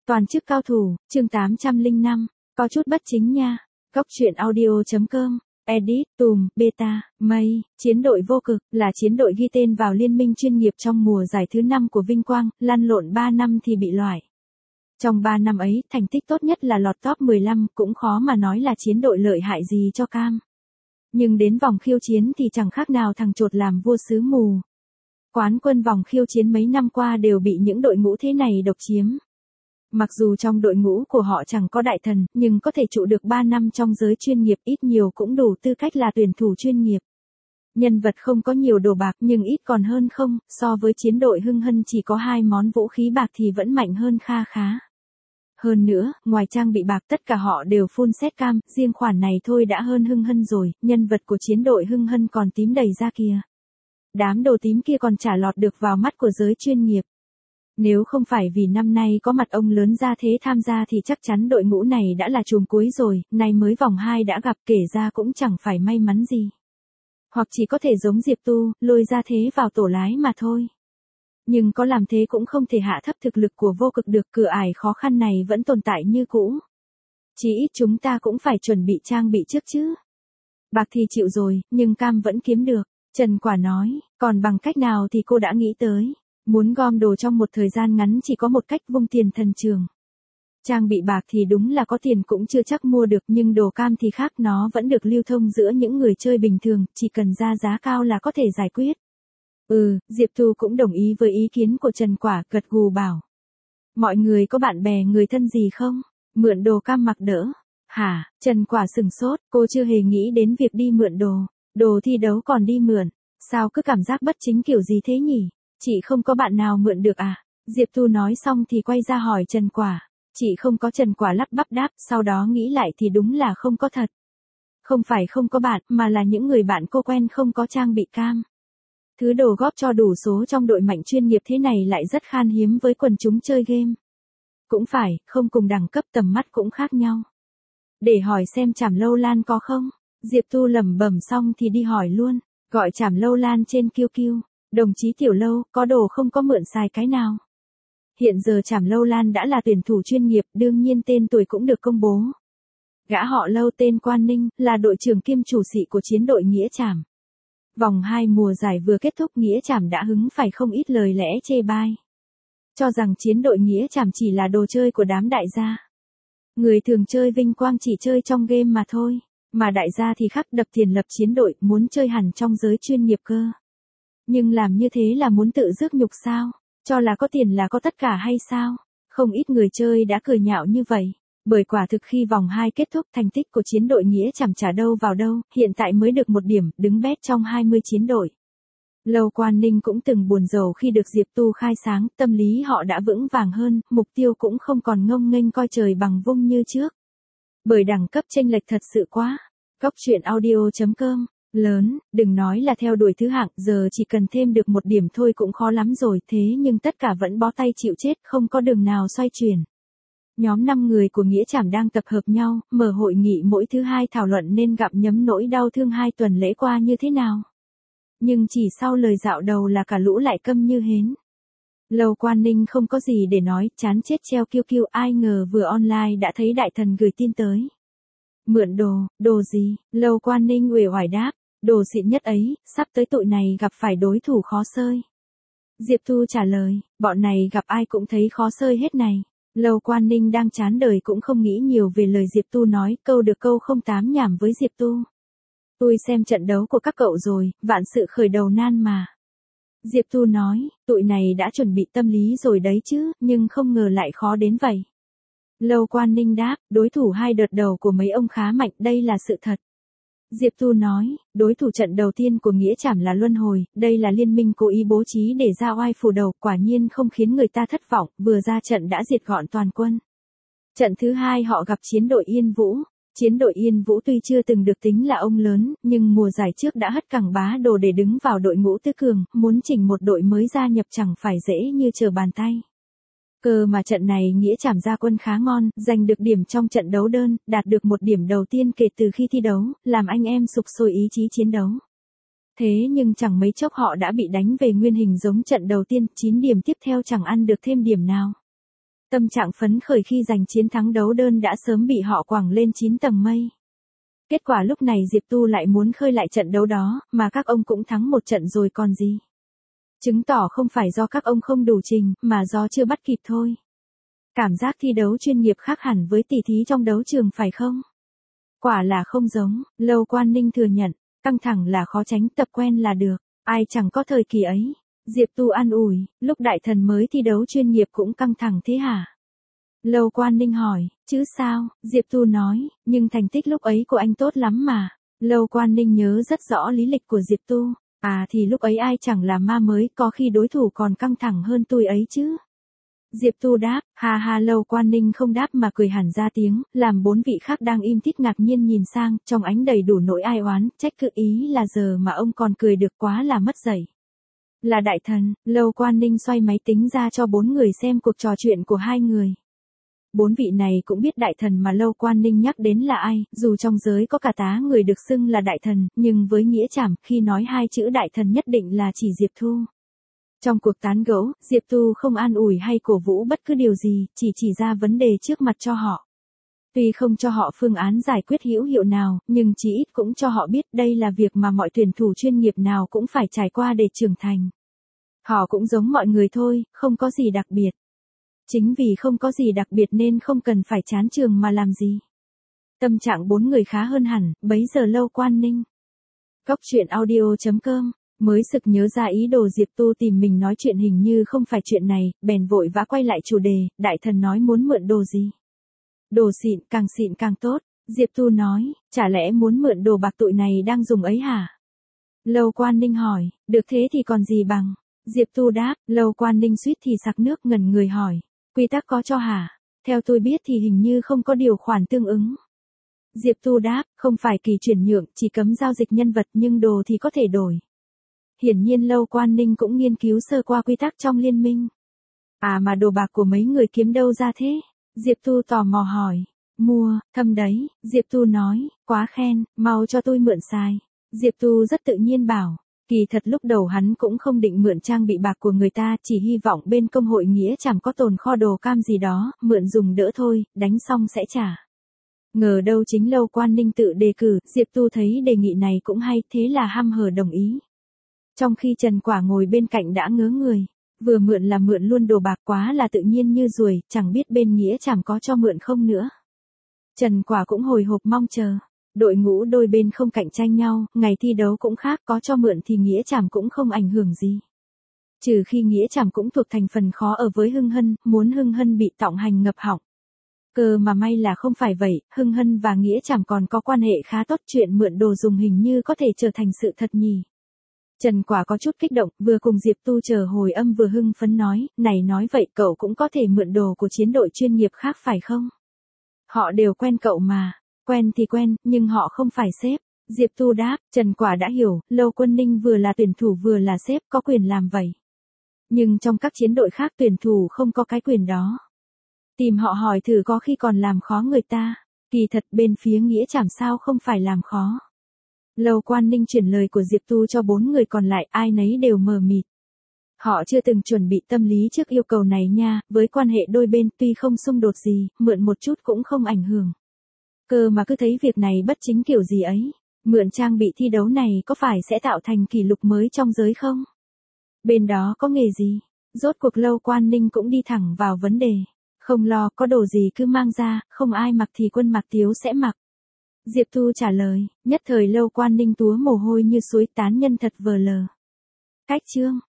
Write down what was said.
Toàn chức cao thủ, chương 805, có chút bất chính nha. Góc truyện audio.com, edit, tùm, beta, mây, chiến đội vô cực, là chiến đội ghi tên vào liên minh chuyên nghiệp trong mùa giải thứ 5 của Vinh Quang, lăn lộn 3 năm thì bị loại. Trong 3 năm ấy, thành tích tốt nhất là lọt top 15, cũng khó mà nói là chiến đội lợi hại gì cho cam. Nhưng đến vòng khiêu chiến thì chẳng khác nào thằng chột làm vua xứ mù. Quán quân vòng khiêu chiến mấy năm qua đều bị những đội ngũ thế này độc chiếm. Mặc dù trong đội ngũ của họ chẳng có đại thần, nhưng có thể trụ được 3 năm trong giới chuyên nghiệp ít nhiều cũng đủ tư cách là tuyển thủ chuyên nghiệp. Nhân vật không có nhiều đồ bạc nhưng ít còn hơn không, so với chiến đội Hưng Hân chỉ có 2 món vũ khí bạc thì vẫn mạnh hơn kha khá. Hơn nữa, ngoài trang bị bạc tất cả họ đều full set cam, riêng khoản này thôi đã hơn Hưng Hân rồi, nhân vật của chiến đội Hưng Hân còn tím đầy ra kìa. Đám đồ tím kia còn chả lọt được vào mắt của giới chuyên nghiệp. Nếu không phải vì năm nay có mặt ông lớn ra thế tham gia thì chắc chắn đội ngũ này đã là chùm cuối rồi, nay mới vòng 2 đã gặp kể ra cũng chẳng phải may mắn gì. Hoặc chỉ có thể giống Diệp Tu, lôi ra thế vào tổ lái mà thôi. Nhưng có làm thế cũng không thể hạ thấp thực lực của vô cực được, cửa ải khó khăn này vẫn tồn tại như cũ. Chỉ ít chúng ta cũng phải chuẩn bị trang bị trước chứ. Bạc thì chịu rồi, nhưng cam vẫn kiếm được. Trần Quả nói, còn bằng cách nào thì cô đã nghĩ tới. Muốn gom đồ trong một thời gian ngắn chỉ có một cách, vung tiền thần trường. Trang bị bạc thì đúng là có tiền cũng chưa chắc mua được, nhưng đồ cam thì khác, nó vẫn được lưu thông giữa những người chơi bình thường, chỉ cần ra giá cao là có thể giải quyết. Diệp Tu cũng đồng ý với ý kiến của Trần Quả, gật gù bảo. Mọi người có bạn bè người thân gì không? Mượn đồ cam mặc đỡ. Hả? Trần Quả sừng sốt, cô chưa hề nghĩ đến việc đi mượn đồ. Đồ thi đấu còn đi mượn. Sao cứ cảm giác bất chính kiểu gì thế nhỉ? Chị không có bạn nào mượn được à? Diệp Tu nói xong thì quay ra hỏi Trần Quả. Chị không có. Trần Quả lắp bắp đáp, sau đó nghĩ lại thì đúng là không có thật. Không phải không có bạn, mà là những người bạn cô quen không có trang bị cam. Thứ đồ góp cho đủ số trong đội mạnh chuyên nghiệp thế này lại rất khan hiếm với quần chúng chơi game. Cũng phải, không cùng đẳng cấp tầm mắt cũng khác nhau. Để hỏi xem Trảm Lâu Lan có không? Diệp Tu lẩm bẩm xong thì đi hỏi luôn. Gọi Trảm Lâu Lan trên QQ. Đồng chí Tiểu Lâu, có đồ không có mượn xài cái nào? Hiện giờ Trảm Lâu Lan đã là tuyển thủ chuyên nghiệp, đương nhiên tên tuổi cũng được công bố. Gã họ Lâu tên Quan Ninh, là đội trưởng kiêm chủ sĩ của chiến đội Nghĩa Trảm. Vòng 2 mùa giải vừa kết thúc, Nghĩa Trảm đã hứng phải không ít lời lẽ chê bai. Cho rằng chiến đội Nghĩa Trảm chỉ là đồ chơi của đám đại gia. Người thường chơi Vinh Quang chỉ chơi trong game mà thôi. Mà đại gia thì khác, đập tiền lập chiến đội, muốn chơi hẳn trong giới chuyên nghiệp cơ. Nhưng làm như thế là muốn tự rước nhục sao? Cho là có tiền là có tất cả hay sao? Không ít người chơi đã cười nhạo như vậy. Bởi quả thực khi vòng 2 kết thúc, thành tích của chiến đội Nghĩa Trảm chả đâu vào đâu, hiện tại mới được 1 điểm, đứng bét trong 20 chiến đội. Lâu Quan Ninh cũng từng buồn rầu khi được Diệp Tu khai sáng, tâm lý họ đã vững vàng hơn, mục tiêu cũng không còn ngông nghênh coi trời bằng vung như trước. Bởi đẳng cấp chênh lệch thật sự quá. Góc truyện audio.com, lớn, đừng nói là theo đuổi thứ hạng, giờ chỉ cần thêm được 1 điểm thôi cũng khó lắm rồi, thế nhưng tất cả vẫn bó tay chịu chết, không có đường nào xoay chuyển. Nhóm 5 người của Nghĩa Trảm đang tập hợp nhau, mở hội nghị mỗi thứ 2 thảo luận nên gặm nhấm nỗi đau thương 2 tuần lễ qua như thế nào. Nhưng chỉ sau lời dạo đầu là cả lũ lại câm như hến. Lâu Quan Ninh không có gì để nói, chán chết treo QQ, ai ngờ vừa online đã thấy đại thần gửi tin tới. Mượn đồ gì? Lâu Quan Ninh uể oải đáp, đồ xịn nhất ấy, sắp tới tụi này gặp phải đối thủ khó xơi. Diệp Tu trả lời, bọn này gặp ai cũng thấy khó xơi hết này. Lâu Quan Ninh đang chán đời cũng không nghĩ nhiều về lời Diệp Tu nói, câu được câu không tám nhảm với Diệp Tu. Tôi xem trận đấu của các cậu rồi, vạn sự khởi đầu nan mà. Diệp Tu nói, tụi này đã chuẩn bị tâm lý rồi đấy chứ, nhưng không ngờ lại khó đến vậy. Lâu Quan Ninh đáp, đối thủ 2 đợt đầu của mấy ông khá mạnh, đây là sự thật. Diệp Tu nói, đối thủ trận đầu tiên của Nghĩa Trảm là Luân Hồi, đây là liên minh cố ý bố trí để ra oai phủ đầu, quả nhiên không khiến người ta thất vọng, vừa ra trận đã diệt gọn toàn quân. Trận thứ 2 họ gặp chiến đội Yên Vũ. Chiến đội Yên Vũ tuy chưa từng được tính là ông lớn, nhưng mùa giải trước đã hất cẳng bá đồ để đứng vào đội ngũ tứ cường, muốn chỉnh một đội mới gia nhập chẳng phải dễ như trở bàn tay. Cơ mà trận này Nghĩa Trảm ra quân khá ngon, giành được điểm trong trận đấu đơn, đạt được 1 điểm đầu tiên kể từ khi thi đấu, làm anh em sục sôi ý chí chiến đấu. Thế nhưng chẳng mấy chốc họ đã bị đánh về nguyên hình giống trận đầu tiên, 9 điểm tiếp theo chẳng ăn được thêm điểm nào. Tâm trạng phấn khởi khi giành chiến thắng đấu đơn đã sớm bị họ quẳng lên 9 tầng mây. Kết quả lúc này Diệp Tu lại muốn khơi lại trận đấu đó, mà các ông cũng thắng một trận rồi còn gì. Chứng tỏ không phải do các ông không đủ trình, mà do chưa bắt kịp thôi. Cảm giác thi đấu chuyên nghiệp khác hẳn với tỷ thí trong đấu trường phải không? Quả là không giống, Lâu Quan Ninh thừa nhận, căng thẳng là khó tránh, tập quen là được, ai chẳng có thời kỳ ấy. Diệp Tu an ủi, lúc đại thần mới thi đấu chuyên nghiệp cũng căng thẳng thế hả? Lâu Quan Ninh hỏi, chứ sao, Diệp Tu nói, nhưng thành tích lúc ấy của anh tốt lắm mà. Lâu Quan Ninh nhớ rất rõ lý lịch của Diệp Tu, thì lúc ấy ai chẳng là ma mới, có khi đối thủ còn căng thẳng hơn tôi ấy chứ. Diệp Tu đáp, ha ha. Lâu Quan Ninh không đáp mà cười hẳn ra tiếng, làm 4 vị khác đang im tít ngạc nhiên nhìn sang, trong ánh đầy đủ nỗi ai oán, trách cứ ý là giờ mà ông còn cười được quá là mất dạy. Là đại thần, Lâu Quan Ninh xoay máy tính ra cho 4 người xem cuộc trò chuyện của hai người. 4 vị này cũng biết đại thần mà Lâu Quan Ninh nhắc đến là ai, dù trong giới có cả tá người được xưng là đại thần, nhưng với nghĩa trảm, khi nói hai chữ đại thần nhất định là chỉ Diệp Thu. Trong cuộc tán gẫu, Diệp Tu không an ủi hay cổ vũ bất cứ điều gì, chỉ ra vấn đề trước mặt cho họ. Tuy không cho họ phương án giải quyết hữu hiệu nào, nhưng chí ít cũng cho họ biết đây là việc mà mọi tuyển thủ chuyên nghiệp nào cũng phải trải qua để trưởng thành. Họ cũng giống mọi người thôi, không có gì đặc biệt. Chính vì không có gì đặc biệt nên không cần phải chán trường mà làm gì. Tâm trạng 4 người khá hơn hẳn, bấy giờ Lâu Quan Ninh. Cóc truyện audio.com mới sực nhớ ra ý đồ Diệp Tu tìm mình nói chuyện hình như không phải chuyện này, bèn vội vã quay lại chủ đề, đại thần nói muốn mượn đồ gì. Đồ xịn càng tốt, Diệp Tu nói, chả lẽ muốn mượn đồ bạc tụi này đang dùng ấy hả? Lâu Quan Ninh hỏi, được thế thì còn gì bằng? Diệp Tu đáp, Lâu Quan Ninh suýt thì sặc nước ngẩn người hỏi, quy tắc có cho hả? Theo tôi biết thì hình như không có điều khoản tương ứng. Diệp Tu đáp, không phải kỳ chuyển nhượng, chỉ cấm giao dịch nhân vật nhưng đồ thì có thể đổi. Hiển nhiên Lâu Quan Ninh cũng nghiên cứu sơ qua quy tắc trong liên minh. Mà đồ bạc của mấy người kiếm đâu ra thế? Diệp Tu tò mò hỏi. Mua, thâm đấy, Diệp Tu nói, quá khen, mau cho tôi mượn xài. Diệp Tu rất tự nhiên bảo, kỳ thật lúc đầu hắn cũng không định mượn trang bị bạc của người ta, chỉ hy vọng bên công hội nghĩa chẳng có tồn kho đồ cam gì đó, mượn dùng đỡ thôi, đánh xong sẽ trả. Ngờ đâu chính Lâu Quan Ninh tự đề cử, Diệp Tu thấy đề nghị này cũng hay, thế là hăm hở đồng ý. Trong khi Trần Quả ngồi bên cạnh đã ngớ người, vừa mượn là mượn luôn đồ bạc quá là tự nhiên như ruồi, chẳng biết bên nghĩa chẳng có cho mượn không nữa. Trần Quả cũng hồi hộp mong chờ, đội ngũ đôi bên không cạnh tranh nhau, ngày thi đấu cũng khác, có cho mượn thì nghĩa trảm cũng không ảnh hưởng gì. Trừ khi nghĩa trảm cũng thuộc thành phần khó ở với Hưng Hân, muốn Hưng Hân bị tọng hành ngập họng. Cơ mà may là không phải vậy, Hưng Hân và nghĩa trảm còn có quan hệ khá tốt, chuyện mượn đồ dùng hình như có thể trở thành sự thật nhỉ. Trần Quả có chút kích động, vừa cùng Diệp Tu chờ hồi âm vừa hưng phấn nói, này nói vậy cậu cũng có thể mượn đồ của chiến đội chuyên nghiệp khác phải không? Họ đều quen cậu mà, quen thì quen, nhưng họ không phải sếp. Diệp Tu đáp, Trần Quả đã hiểu, Lâu Quân Ninh vừa là tuyển thủ vừa là sếp, có quyền làm vậy. Nhưng trong các chiến đội khác tuyển thủ không có cái quyền đó. Tìm họ hỏi thử có khi còn làm khó người ta, kỳ thật bên phía nghĩa trảm sao không phải làm khó. Lâu Quan Ninh chuyển lời của Diệp Tu cho 4 người còn lại, ai nấy đều mờ mịt. Họ chưa từng chuẩn bị tâm lý trước yêu cầu này nha, với quan hệ đôi bên tuy không xung đột gì, mượn một chút cũng không ảnh hưởng. Cơ mà cứ thấy việc này bất chính kiểu gì ấy, mượn trang bị thi đấu này có phải sẽ tạo thành kỷ lục mới trong giới không? Bên đó có nghề gì? Rốt cuộc Lâu Quan Ninh cũng đi thẳng vào vấn đề. Không lo, có đồ gì cứ mang ra, không ai mặc thì Quân Mặc Tiếu sẽ mặc. Diệp Tu trả lời, nhất thời Lâu Quan Ninh túa mồ hôi như suối, tán nhân thật vờ lờ. Cách chương